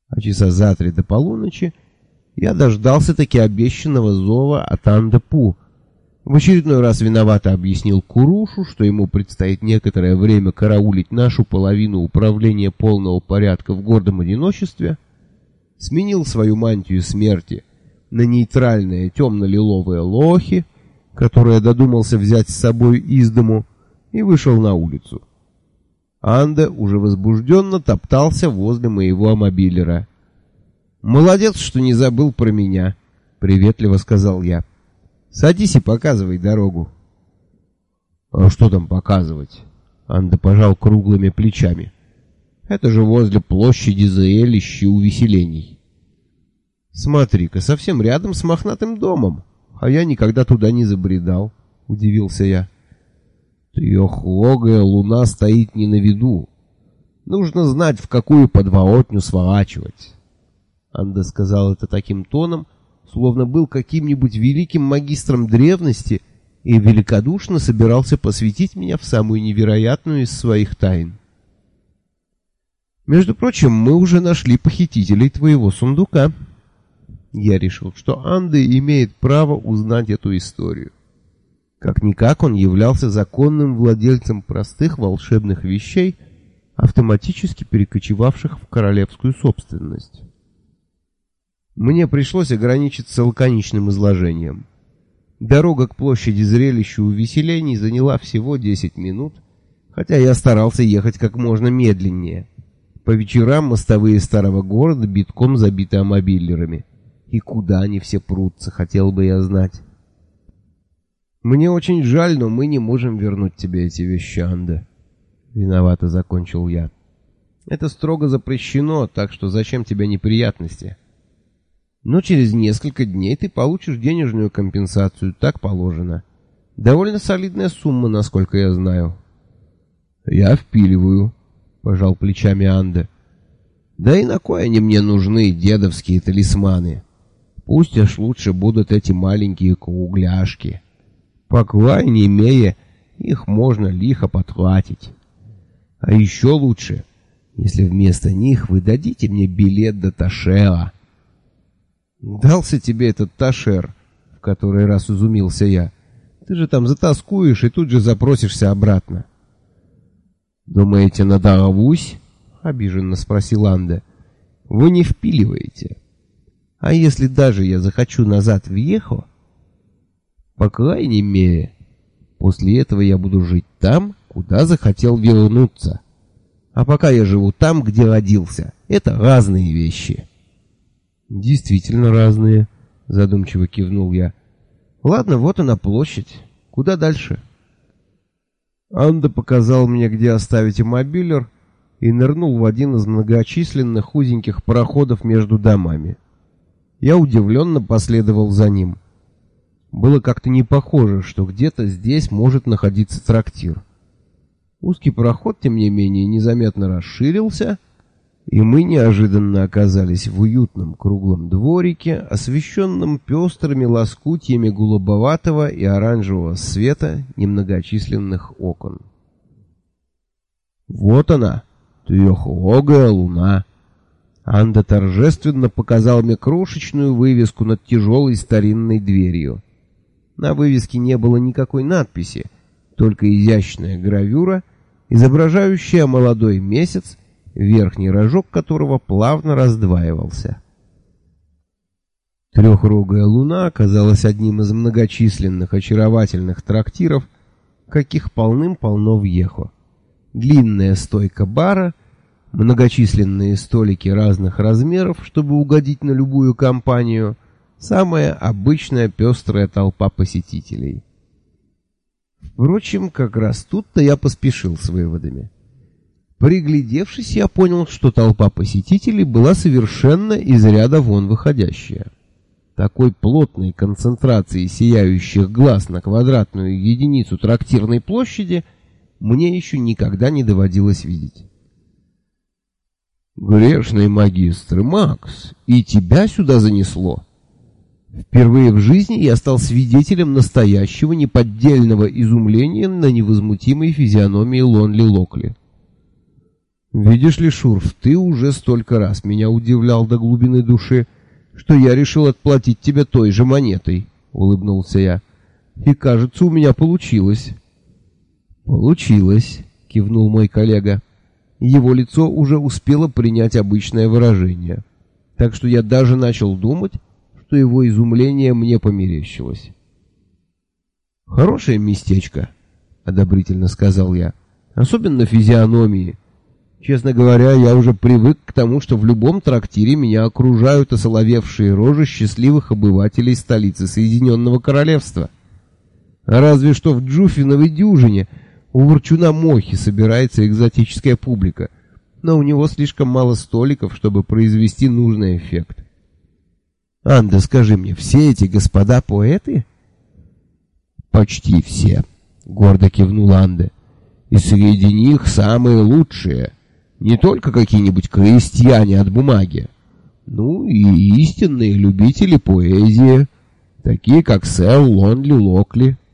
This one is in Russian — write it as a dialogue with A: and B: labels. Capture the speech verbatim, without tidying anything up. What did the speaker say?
A: А часа за три до полуночи я дождался-таки обещанного зова от Андепу. В очередной раз виновато объяснил Курушу, что ему предстоит некоторое время караулить нашу половину управления полного порядка в гордом одиночестве, сменил свою мантию смерти на нейтральные темно-лиловые лохи, которые додумался взять с собой из дому, и вышел на улицу. Анде уже возбужденно топтался возле моего мобилера. «Молодец, что не забыл про меня», — приветливо сказал я. «Садись и показывай дорогу». «А что там показывать?» Анде пожал круглыми плечами. «Это же возле площади зрелищ и увеселений». «Смотри-ка, совсем рядом с мохнатым домом, а я никогда туда не забредал», — удивился я. «Трехрогая луна стоит не на виду. Нужно знать, в какую подворотню сворачивать». Анде сказал это таким тоном, словно был каким-нибудь великим магистром древности и великодушно собирался посвятить меня в самую невероятную из своих тайн. «Между прочим, мы уже нашли похитителей твоего сундука». Я решил, что Анде имеет право узнать эту историю. Как-никак он являлся законным владельцем простых волшебных вещей, автоматически перекочевавших в королевскую собственность. Мне пришлось ограничиться лаконичным изложением. Дорога к площади зрелищ и увеселений заняла всего десять минут, хотя я старался ехать как можно медленнее. По вечерам мостовые старого города битком забиты мобилерами. И куда они все прутся, хотел бы я знать. «Мне очень жаль, но мы не можем вернуть тебе эти вещи, Анде», — виновато закончил я. «Это строго запрещено, так что зачем тебе неприятности? Но через несколько дней ты получишь денежную компенсацию, так положено. Довольно солидная сумма, насколько я знаю». «Я впиливаю», — пожал плечами Анде. «Да и на кой они мне нужны, дедовские талисманы? Пусть аж лучше будут эти маленькие кругляшки. По крайней мере, их можно лихо потратить. А еще лучше, если вместо них вы дадите мне билет до Ташера». «Дался тебе этот Ташер», — в который раз изумился я. «Ты же там затаскуешь и тут же запросишься обратно». «Думаете, надорвусь?» — обиженно спросил Анде. «Вы не впиливаете. А если даже я захочу назад в Ехо, по крайней мере, после этого я буду жить там, куда захотел вернуться. А пока я живу там, где родился. Это разные вещи». «Действительно разные», — задумчиво кивнул я. «Ладно, вот она площадь. Куда дальше?» Анде показал мне, где оставить мобилер, и нырнул в один из многочисленных узеньких проходов между домами. Я удивленно последовал за ним. Было как-то не похоже, что где-то здесь может находиться трактир. Узкий проход, тем не менее, незаметно расширился, и мы неожиданно оказались в уютном круглом дворике, освещенном пестрыми лоскутьями голубоватого и оранжевого света немногочисленных окон. «Вот она, трехрогая луна!» Анде торжественно показал мне крошечную вывеску над тяжелой старинной дверью. На вывеске не было никакой надписи, только изящная гравюра, изображающая молодой месяц, верхний рожок которого плавно раздваивался. Трехрогая луна оказалась одним из многочисленных очаровательных трактиров, каких полным-полно в Ехо. Длинная стойка бара, многочисленные столики разных размеров, чтобы угодить на любую компанию, самая обычная пестрая толпа посетителей. Впрочем, как раз тут-то я поспешил с выводами. Приглядевшись, я понял, что толпа посетителей была совершенно из ряда вон выходящая. Такой плотной концентрации сияющих глаз на квадратную единицу трактирной площади мне еще никогда не доводилось видеть. «Грешный магистр Макс, и тебя сюда занесло!» Впервые в жизни я стал свидетелем настоящего неподдельного изумления на невозмутимой физиономии Лонли Локли. Видишь ли, Шурф, ты уже столько раз меня удивлял до глубины души, что я решил отплатить тебе той же монетой, — улыбнулся я. И, кажется, у меня получилось. Получилось, — кивнул мой коллега. Его лицо уже успело принять обычное выражение, так что я даже начал думать, что его изумление мне померещилось. «Хорошее местечко», — одобрительно сказал я, — «особенно физиономии. Честно говоря, я уже привык к тому, что в любом трактире меня окружают осоловевшие рожи счастливых обывателей столицы Соединенного Королевства. А разве что в Джуфиновой дюжине у ворчуна Мохи собирается экзотическая публика, но у него слишком мало столиков, чтобы произвести нужный эффект. Анда, скажи мне, все эти господа поэты?» «Почти все», — гордо кивнул Анда. «И среди них самые лучшие. Не только какие-нибудь крестьяне от бумаги, ну и истинные любители поэзии, такие как сэр Лонли Локли».